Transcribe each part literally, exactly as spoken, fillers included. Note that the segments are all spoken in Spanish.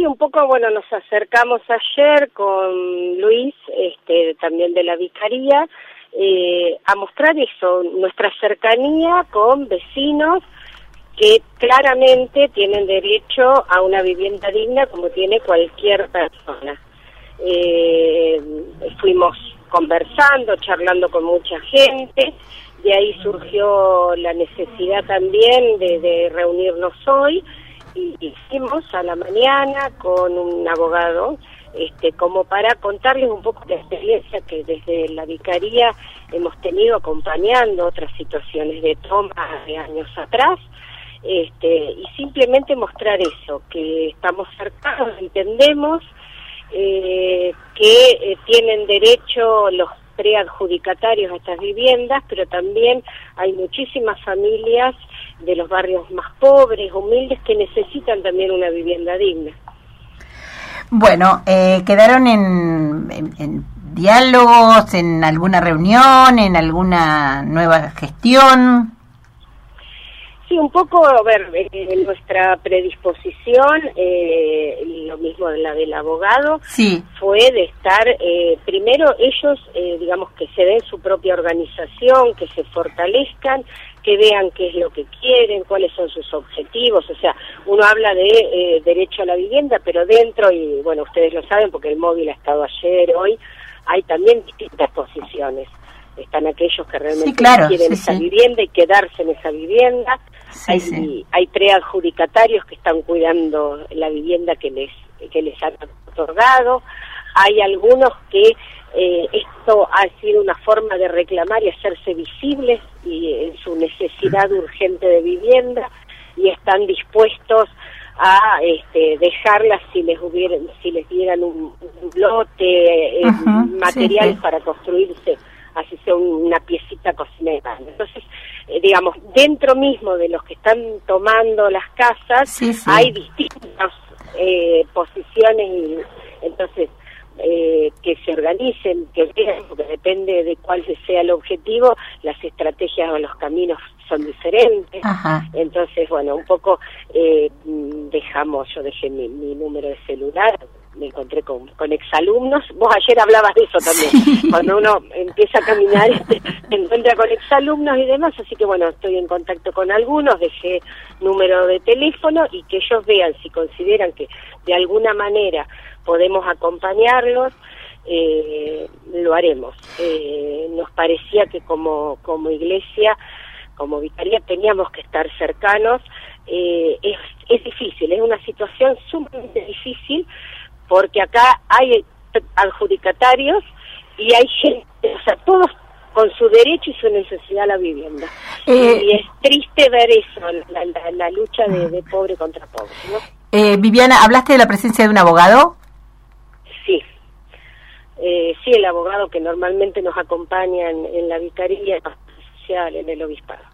Sí, un poco, bueno, nos acercamos ayer con Luis, este, también de la Vicaría, eh, a mostrar eso, nuestra cercanía con vecinos que claramente tienen derecho a una vivienda digna como tiene cualquier persona. Eh, fuimos conversando, charlando con mucha gente, de ahí surgió la necesidad también de, de reunirnos hoy, y hicimos a la mañana con un abogado, este, como para contarles un poco la experiencia que desde la Vicaría hemos tenido acompañando otras situaciones de toma de años atrás, este, y simplemente mostrar eso, que estamos cercanos, entendemos eh, que eh, tienen derecho los preadjudicatarios a estas viviendas, pero también hay muchísimas familias de los barrios más pobres, humildes, que necesitan también una vivienda digna. Bueno, eh, ¿quedaron en, en, en diálogos, en alguna reunión, en alguna nueva gestión? Sí, un poco, a ver, eh, nuestra predisposición, eh, lo mismo de la del abogado, sí, fue de estar, eh, primero ellos, eh, digamos, que se den su propia organización, que se fortalezcan, que vean qué es lo que quieren, cuáles son sus objetivos. O sea, uno habla de eh, derecho a la vivienda, pero dentro, y bueno, ustedes lo saben porque el móvil ha estado ayer, hoy, hay también distintas posiciones. Están aquellos que realmente sí, claro, quieren sí, esa sí. vivienda y quedarse en esa vivienda. Sí, hay, sí. hay preadjudicatarios que están cuidando la vivienda que les que les han otorgado. Hay algunos que eh, esto ha sido una forma de reclamar y hacerse visibles y en su necesidad urgente de vivienda, y están dispuestos a este, dejarlas si les hubieran, si les dieran un, un lote, eh, uh-huh, material sí, sí. para construirse, así sea una piecita cocinera. Entonces, eh, digamos, dentro mismo de los que están tomando las casas, sí, sí. hay distintas eh, posiciones, y entonces eh, que se organicen, que vean, porque depende de cuál sea el objetivo, las estrategias o los caminos son diferentes. Ajá. Entonces, bueno, un poco eh, dejamos, yo dejé mi, mi número de celular, me encontré con, con exalumnos. Vos ayer hablabas de eso también, sí. Cuando uno empieza a caminar se encuentra con exalumnos y demás, así que bueno, estoy en contacto con algunos, dejé número de teléfono, y que ellos vean si consideran que de alguna manera podemos acompañarlos, eh, lo haremos. Eh, nos parecía que como, como iglesia, como vicaría, teníamos que estar cercanos. Eh, es, es difícil, es una situación sumamente difícil, porque acá hay adjudicatarios y hay gente, o sea, todos con su derecho y su necesidad a la vivienda. Eh, y es triste ver eso, la, la, la lucha de, de pobre contra pobre, ¿no? Eh, Viviana, ¿hablaste de la presencia de un abogado? Sí. Eh, sí, el abogado que normalmente nos acompaña en, en la vicaría social, en el obispado.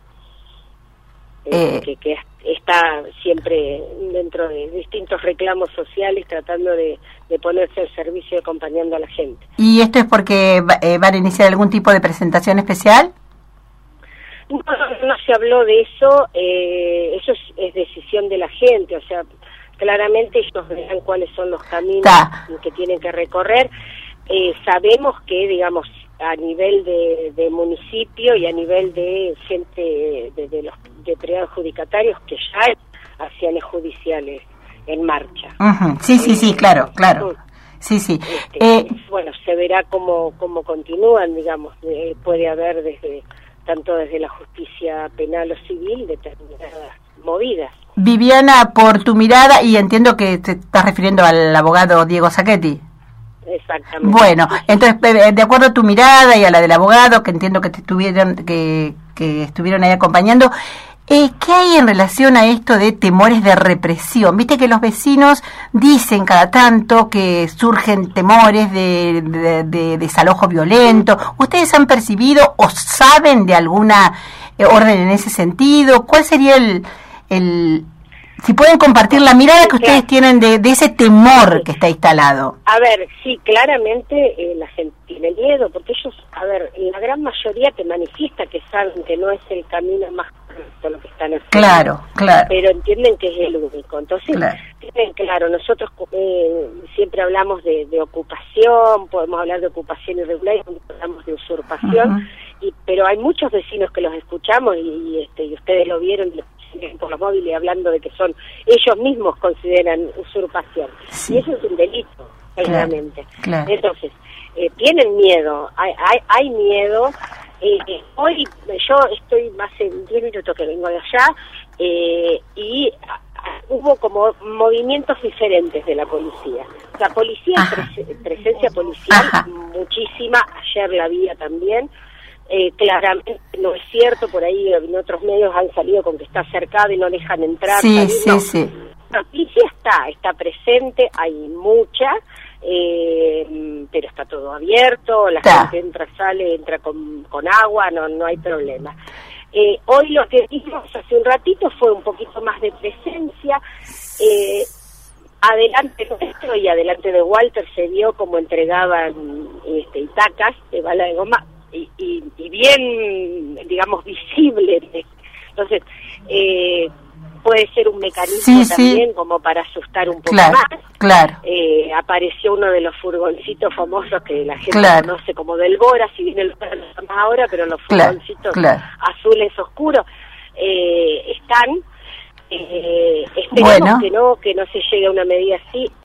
Eh, que, que está siempre dentro de distintos reclamos sociales, tratando de, de ponerse al servicio y acompañando a la gente. ¿Y esto es porque eh, van a iniciar algún tipo de presentación especial? No, no, no se habló de eso, eh, eso es, es decisión de la gente, o sea, claramente ellos verán cuáles son los caminos Ta. que tienen que recorrer. Eh, sabemos que, digamos, a nivel de, de municipio y a nivel de gente, de, de los de preadjudicatarios, que ya hay acciones judiciales en marcha. Uh-huh. Sí, sí, sí, claro, claro. Sí, sí. Este, eh, bueno, se verá cómo, cómo continúan, digamos, eh, puede haber desde tanto desde la justicia penal o civil determinadas movidas. Viviana, por tu mirada, y entiendo que te estás refiriendo al abogado Diego Sacchetti. Exactamente. Bueno, entonces, de acuerdo a tu mirada y a la del abogado, que entiendo que te estuvieron, que, que estuvieron ahí acompañando, eh, ¿qué hay en relación a esto de temores de represión? Viste que los vecinos dicen cada tanto que surgen temores de, de, de desalojo violento. ¿Ustedes han percibido o saben de alguna eh, orden en ese sentido? ¿Cuál sería el, el Si pueden compartir la mirada que ustedes tienen de, de ese temor que está instalado. A ver, sí, claramente eh, la gente tiene miedo, porque ellos, a ver, la gran mayoría te manifiesta que saben que no es el camino más correcto lo que están haciendo. Claro, claro. Pero entienden que es el único. Entonces, claro, tienen claro, nosotros eh, siempre hablamos de, de ocupación, podemos hablar de ocupación irregular, hablamos de usurpación, uh-huh. y, pero hay muchos vecinos que los escuchamos y, y, este, y ustedes lo vieron por los móviles hablando de que son ellos mismos consideran usurpación, sí. y eso es un delito, claramente. Claro, claro. Entonces, eh, tienen miedo, hay, hay, hay miedo. Eh, eh, hoy yo estoy más en diez minutos que vengo de allá eh, y a, a, hubo como movimientos diferentes de la policía. La policía, pres, presencia policial, Ajá. muchísima, ayer la había también. Eh, claramente no es cierto, por ahí en otros medios han salido con que está cercado y no dejan entrar. Sí, salir, sí, no. sí. La policía está, está presente, hay mucha, eh, pero está todo abierto, la está. gente entra, sale, entra con, con agua, no, no hay problema. Eh, hoy lo que vimos hace un ratito fue un poquito más de presencia. Eh, adelante nuestro y adelante de Walter se vio como entregaban este, itacas de bala de goma. Y, y, y bien, digamos, visible. Entonces, eh, puede ser un mecanismo sí, también sí. como para asustar un poco claro, más. Claro. Eh, apareció uno de los furgoncitos famosos que la gente claro. conoce como del Bora, si bien el Bora no está más ahora, pero los furgoncitos claro, claro. azules oscuros eh, están. Eh, esperemos bueno. que no que no se llegue a una medida así.